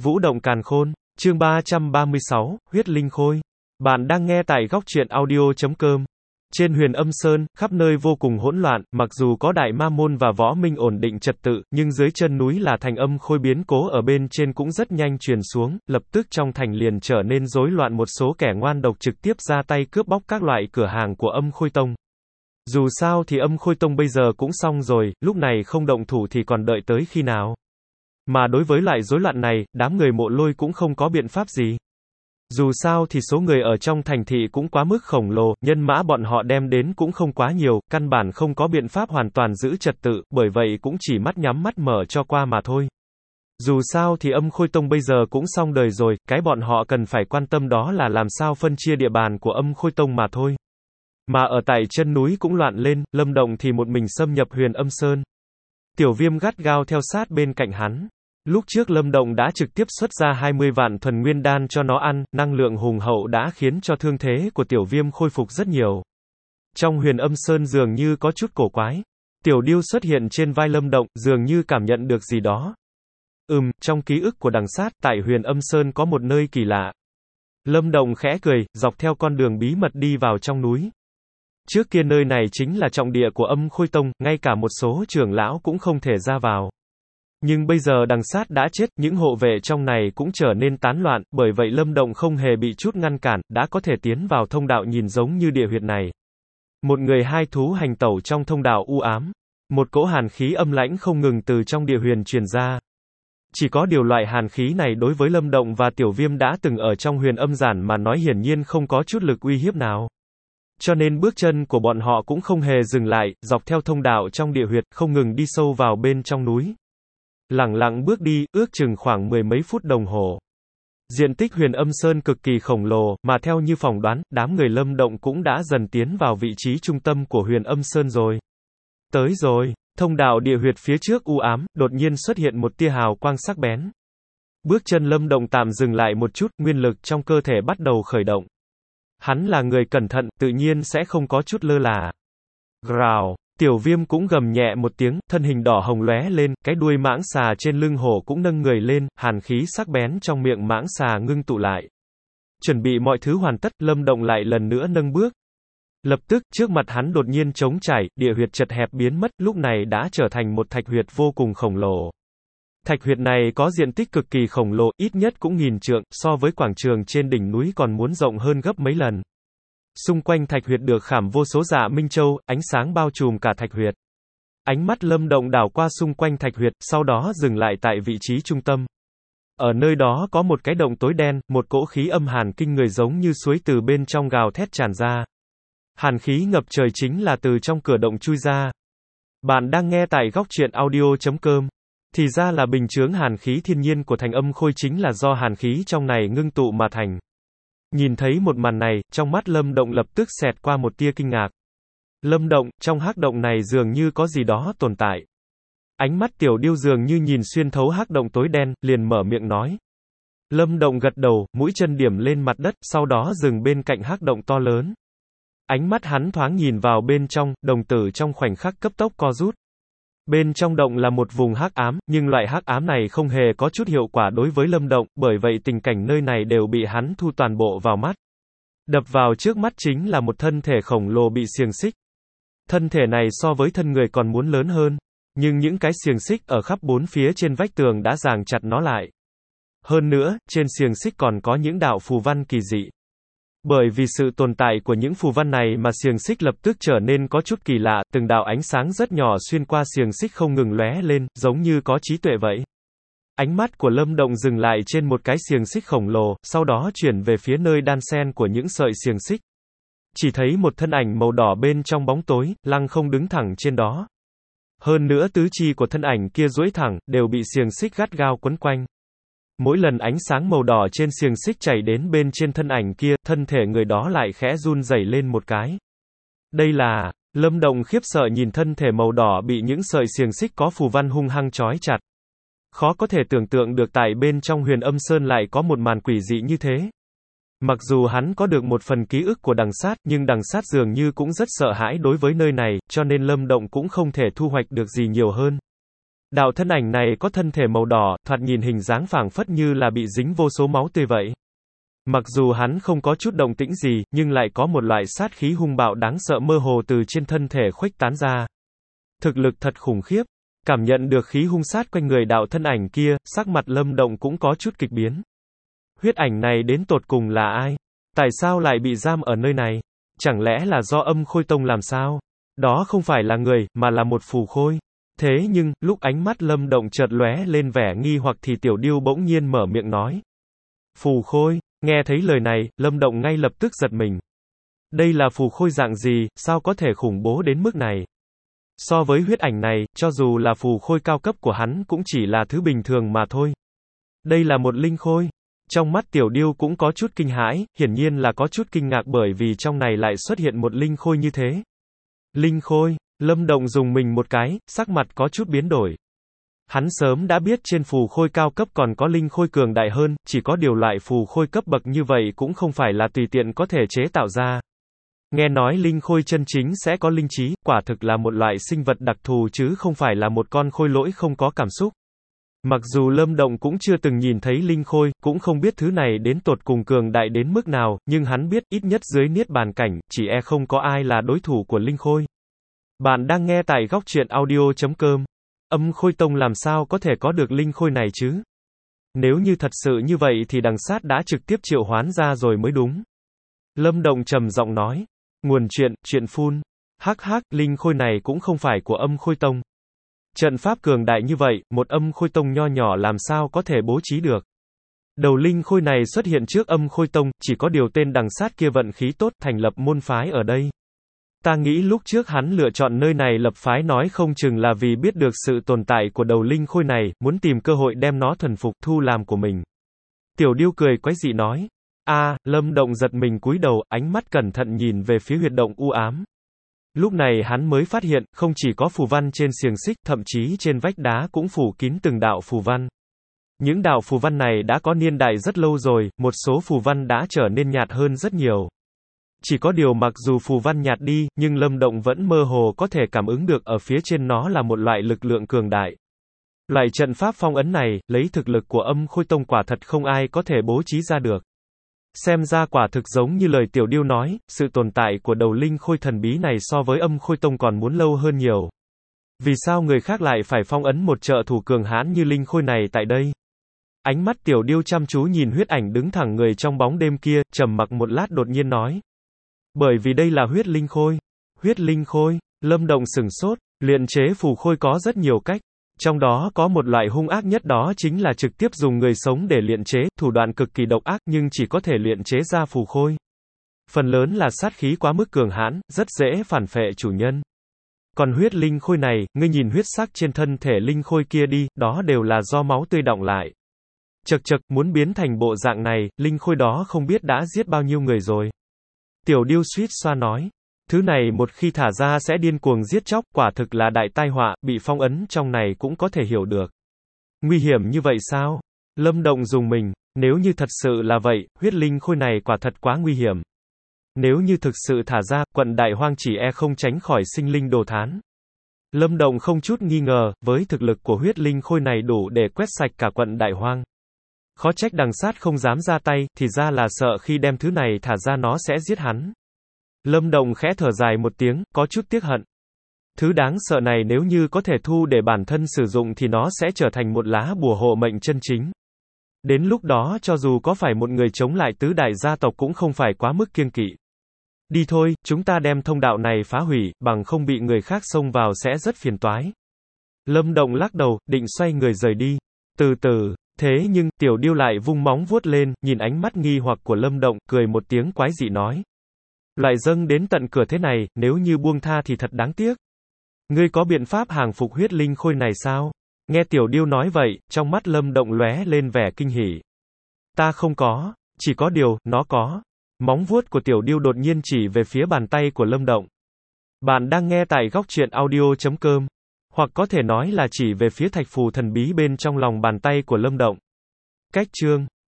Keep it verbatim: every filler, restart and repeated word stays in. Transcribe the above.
Vũ động càn khôn, chương ba trăm ba mươi sáu, huyết linh khôi. Bạn đang nghe tại góc truyện audio chấm com. Trên Huyền Âm Sơn, khắp nơi vô cùng hỗn loạn, mặc dù có Đại Ma Môn và Võ Minh ổn định trật tự, nhưng dưới chân núi là thành âm khôi biến cố ở bên trên cũng rất nhanh truyền xuống, lập tức trong thành liền trở nên rối loạn, một số kẻ ngoan độc trực tiếp ra tay cướp bóc các loại cửa hàng của Âm Khôi Tông. Dù sao thì Âm Khôi Tông bây giờ cũng xong rồi, lúc này không động thủ thì còn đợi tới khi nào. Mà đối với loại rối loạn này, đám người Mộ Lôi cũng không có biện pháp gì. Dù sao thì số người ở trong thành thị cũng quá mức khổng lồ, nhân mã bọn họ đem đến cũng không quá nhiều, căn bản không có biện pháp hoàn toàn giữ trật tự, bởi vậy cũng chỉ mắt nhắm mắt mở cho qua mà thôi. Dù sao thì Âm Khôi Tông bây giờ cũng xong đời rồi, cái bọn họ cần phải quan tâm đó là làm sao phân chia địa bàn của Âm Khôi Tông mà thôi. Mà ở tại chân núi cũng loạn lên, Lâm Động thì một mình xâm nhập Huyền Âm Sơn. Tiểu Viêm gắt gao theo sát bên cạnh hắn. Lúc trước Lâm Động đã trực tiếp xuất ra hai mươi vạn thuần nguyên đan cho nó ăn, năng lượng hùng hậu đã khiến cho thương thế của Tiểu Viêm khôi phục rất nhiều. Trong Huyền Âm Sơn dường như có chút cổ quái. Tiểu Điêu xuất hiện trên vai Lâm Động, dường như cảm nhận được gì đó. Ừm, trong ký ức của đằng sát, tại Huyền Âm Sơn có một nơi kỳ lạ. Lâm Động khẽ cười, dọc theo con đường bí mật đi vào trong núi. Trước kia nơi này chính là trọng địa của Âm Khôi Tông, ngay cả một số trưởng lão cũng không thể ra vào. Nhưng bây giờ đằng sát đã chết, những hộ vệ trong này cũng trở nên tán loạn, bởi vậy Lâm Động không hề bị chút ngăn cản, đã có thể tiến vào thông đạo nhìn giống như địa huyệt này. Một người hai thú hành tẩu trong thông đạo u ám. Một cỗ hàn khí âm lãnh không ngừng từ trong địa huyền truyền ra. Chỉ có điều loại hàn khí này đối với Lâm Động và Tiểu Viêm đã từng ở trong Huyền Âm Giản mà nói hiển nhiên không có chút lực uy hiếp nào. Cho nên bước chân của bọn họ cũng không hề dừng lại, dọc theo thông đạo trong địa huyệt, không ngừng đi sâu vào bên trong núi. Lẳng lặng bước đi, ước chừng khoảng mười mấy phút đồng hồ. Diện tích Huyền Âm Sơn cực kỳ khổng lồ, mà theo như phỏng đoán, đám người Lâm Động cũng đã dần tiến vào vị trí trung tâm của Huyền Âm Sơn rồi. Tới rồi, thông đạo địa huyệt phía trước u ám, đột nhiên xuất hiện một tia hào quang sắc bén. Bước chân Lâm Động tạm dừng lại một chút, nguyên lực trong cơ thể bắt đầu khởi động. Hắn là người cẩn thận, tự nhiên sẽ không có chút lơ là. Gào. Tiểu Viêm cũng gầm nhẹ một tiếng, thân hình đỏ hồng lóe lên, cái đuôi mãng xà trên lưng hổ cũng nâng người lên, hàn khí sắc bén trong miệng mãng xà ngưng tụ lại. Chuẩn bị mọi thứ hoàn tất, Lâm Động lại lần nữa nâng bước. Lập tức, trước mặt hắn đột nhiên trống trải, địa huyệt chật hẹp biến mất, lúc này đã trở thành một thạch huyệt vô cùng khổng lồ. Thạch huyệt này có diện tích cực kỳ khổng lồ, ít nhất cũng nghìn trượng, so với quảng trường trên đỉnh núi còn muốn rộng hơn gấp mấy lần. Xung quanh thạch huyệt được khảm vô số dạ minh châu, ánh sáng bao trùm cả thạch huyệt. Ánh mắt Lâm Động đảo qua xung quanh thạch huyệt, sau đó dừng lại tại vị trí trung tâm. Ở nơi đó có một cái động tối đen, một cỗ khí âm hàn kinh người giống như suối từ bên trong gào thét tràn ra. Hàn khí ngập trời chính là từ trong cửa động chui ra. Bạn đang nghe tại góc truyện audio chấm com. Thì ra là bình chướng hàn khí thiên nhiên của thành âm khôi chính là do hàn khí trong này ngưng tụ mà thành. Nhìn thấy một màn này, trong mắt Lâm Động lập tức xẹt qua một tia kinh ngạc. Lâm Động, trong hắc động này dường như có gì đó tồn tại. Ánh mắt Tiểu Điêu dường như nhìn xuyên thấu hắc động tối đen, liền mở miệng nói. Lâm Động gật đầu, mũi chân điểm lên mặt đất, sau đó dừng bên cạnh hắc động to lớn. Ánh mắt hắn thoáng nhìn vào bên trong, đồng tử trong khoảnh khắc cấp tốc co rút. Bên trong động là một vùng hắc ám, nhưng loại hắc ám này không hề có chút hiệu quả đối với Lâm Động, bởi vậy tình cảnh nơi này đều bị hắn thu toàn bộ vào mắt. Đập vào trước mắt chính là một thân thể khổng lồ bị xiềng xích. Thân thể này so với thân người còn muốn lớn hơn, nhưng những cái xiềng xích ở khắp bốn phía trên vách tường đã ràng chặt nó lại. Hơn nữa, trên xiềng xích còn có những đạo phù văn kỳ dị. Bởi vì sự tồn tại của những phù văn này mà xiềng xích lập tức trở nên có chút kỳ lạ, từng đạo ánh sáng rất nhỏ xuyên qua xiềng xích không ngừng lóe lên, giống như có trí tuệ vậy. Ánh mắt của Lâm Động dừng lại trên một cái xiềng xích khổng lồ, sau đó chuyển về phía nơi đan xen của những sợi xiềng xích. Chỉ thấy một thân ảnh màu đỏ bên trong bóng tối, lăng không đứng thẳng trên đó. Hơn nữa tứ chi của thân ảnh kia duỗi thẳng, đều bị xiềng xích gắt gao quấn quanh. Mỗi lần ánh sáng màu đỏ trên xiềng xích chảy đến bên trên thân ảnh kia, thân thể người đó lại khẽ run rẩy lên một cái. Đây là... Lâm Động khiếp sợ nhìn thân thể màu đỏ bị những sợi xiềng xích có phù văn hung hăng trói chặt. Khó có thể tưởng tượng được tại bên trong Huyền Âm Sơn lại có một màn quỷ dị như thế. Mặc dù hắn có được một phần ký ức của đằng sát, nhưng đằng sát dường như cũng rất sợ hãi đối với nơi này, cho nên Lâm Động cũng không thể thu hoạch được gì nhiều hơn. Đạo thân ảnh này có thân thể màu đỏ, thoạt nhìn hình dáng phảng phất như là bị dính vô số máu tươi vậy. Mặc dù hắn không có chút động tĩnh gì, nhưng lại có một loại sát khí hung bạo đáng sợ mơ hồ từ trên thân thể khuếch tán ra. Thực lực thật khủng khiếp. Cảm nhận được khí hung sát quanh người đạo thân ảnh kia, sắc mặt Lâm Động cũng có chút kịch biến. Huyết ảnh này đến tột cùng là ai? Tại sao lại bị giam ở nơi này? Chẳng lẽ là do Âm Khôi Tông làm sao? Đó không phải là người, mà là một phù khôi. Thế nhưng, lúc ánh mắt Lâm Động chợt lóe lên vẻ nghi hoặc thì Tiểu Điêu bỗng nhiên mở miệng nói. Phù khôi, nghe thấy lời này, Lâm Động ngay lập tức giật mình. Đây là phù khôi dạng gì, sao có thể khủng bố đến mức này? So với huyết ảnh này, cho dù là phù khôi cao cấp của hắn cũng chỉ là thứ bình thường mà thôi. Đây là một linh khôi. Trong mắt Tiểu Điêu cũng có chút kinh hãi, hiển nhiên là có chút kinh ngạc bởi vì trong này lại xuất hiện một linh khôi như thế. Linh khôi, Lâm Động dùng mình một cái, sắc mặt có chút biến đổi. Hắn sớm đã biết trên phù khôi cao cấp còn có linh khôi cường đại hơn, chỉ có điều loại phù khôi cấp bậc như vậy cũng không phải là tùy tiện có thể chế tạo ra. Nghe nói linh khôi chân chính sẽ có linh trí, quả thực là một loại sinh vật đặc thù chứ không phải là một con khôi lỗi không có cảm xúc. Mặc dù Lâm Động cũng chưa từng nhìn thấy linh khôi, cũng không biết thứ này đến tột cùng cường đại đến mức nào, nhưng hắn biết ít nhất dưới niết bàn cảnh, chỉ e không có ai là đối thủ của linh khôi. Bạn đang nghe tại góc truyện audio chấm com. Âm Khôi Tông làm sao có thể có được linh khôi này chứ? Nếu như thật sự như vậy thì đằng sát đã trực tiếp triệu hoán ra rồi mới đúng. Lâm Động trầm giọng nói. Nguồn chuyện, chuyện phun. Hắc hắc, linh khôi này cũng không phải của Âm Khôi Tông. Trận pháp cường đại như vậy, một Âm Khôi Tông nho nhỏ làm sao có thể bố trí được. Đầu linh khôi này xuất hiện trước Âm Khôi Tông, chỉ có điều tên đằng sát kia vận khí tốt, thành lập môn phái ở đây. Ta nghĩ lúc trước hắn lựa chọn nơi này lập phái nói không chừng là vì biết được sự tồn tại của đầu linh khôi này, muốn tìm cơ hội đem nó thuần phục thu làm của mình. Tiểu Điêu cười quái dị nói. A, à, Lâm Động giật mình cúi đầu, ánh mắt cẩn thận nhìn về phía huyệt động u ám. Lúc này hắn mới phát hiện, không chỉ có phù văn trên xiềng xích, thậm chí trên vách đá cũng phủ kín từng đạo phù văn. Những đạo phù văn này đã có niên đại rất lâu rồi, một số phù văn đã trở nên nhạt hơn rất nhiều. Chỉ có điều mặc dù phù văn nhạt đi, nhưng Lâm Động vẫn mơ hồ có thể cảm ứng được ở phía trên nó là một loại lực lượng cường đại. Loại trận pháp phong ấn này, lấy thực lực của Âm Khôi Tông quả thật không ai có thể bố trí ra được. Xem ra quả thực giống như lời Tiểu Điêu nói, sự tồn tại của đầu linh khôi thần bí này so với Âm Khôi Tông còn muốn lâu hơn nhiều. Vì sao người khác lại phải phong ấn một trợ thủ cường hãn như linh khôi này tại đây? Ánh mắt Tiểu Điêu chăm chú nhìn huyết ảnh đứng thẳng người trong bóng đêm kia, trầm mặc một lát đột nhiên nói. Bởi vì đây là huyết linh khôi. Huyết linh khôi, Lâm Động sửng sốt, luyện chế phù khôi có rất nhiều cách. Trong đó có một loại hung ác nhất đó chính là trực tiếp dùng người sống để luyện chế, thủ đoạn cực kỳ độc ác nhưng chỉ có thể luyện chế ra phù khôi. Phần lớn là sát khí quá mức cường hãn, rất dễ phản phệ chủ nhân. Còn huyết linh khôi này, ngươi nhìn huyết sắc trên thân thể linh khôi kia đi, đó đều là do máu tươi đọng lại. Chật chật, muốn biến thành bộ dạng này, linh khôi đó không biết đã giết bao nhiêu người rồi. Tiểu Điêu suýt xoa nói. Thứ này một khi thả ra sẽ điên cuồng giết chóc, quả thực là đại tai họa, bị phong ấn trong này cũng có thể hiểu được. Nguy hiểm như vậy sao? Lâm Động dùng mình, nếu như thật sự là vậy, huyết linh khôi này quả thật quá nguy hiểm. Nếu như thực sự thả ra, quận Đại Hoang chỉ e không tránh khỏi sinh linh đồ thán. Lâm Động không chút nghi ngờ, với thực lực của huyết linh khôi này đủ để quét sạch cả quận Đại Hoang. Khó trách đằng sát không dám ra tay, thì ra là sợ khi đem thứ này thả ra nó sẽ giết hắn. Lâm Động khẽ thở dài một tiếng, có chút tiếc hận. Thứ đáng sợ này nếu như có thể thu để bản thân sử dụng thì nó sẽ trở thành một lá bùa hộ mệnh chân chính. Đến lúc đó cho dù có phải một người chống lại tứ đại gia tộc cũng không phải quá mức kiêng kỵ. Đi thôi, chúng ta đem thông đạo này phá hủy, bằng không bị người khác xông vào sẽ rất phiền toái. Lâm Động lắc đầu, định xoay người rời đi. Từ từ, thế nhưng, Tiểu Điêu lại vung móng vuốt lên, nhìn ánh mắt nghi hoặc của Lâm Động, cười một tiếng quái dị nói. Loại dâng đến tận cửa thế này, nếu như buông tha thì thật đáng tiếc. Ngươi có biện pháp hàng phục huyết linh khôi này sao? Nghe Tiểu Điêu nói vậy, trong mắt Lâm Động lóe lên vẻ kinh hỉ. Ta không có, chỉ có điều, nó có. Móng vuốt của Tiểu Điêu đột nhiên chỉ về phía bàn tay của Lâm Động. Bạn đang nghe tại góc truyện audio chấm com. Hoặc có thể nói là chỉ về phía thạch phù thần bí bên trong lòng bàn tay của Lâm Động. Cách chương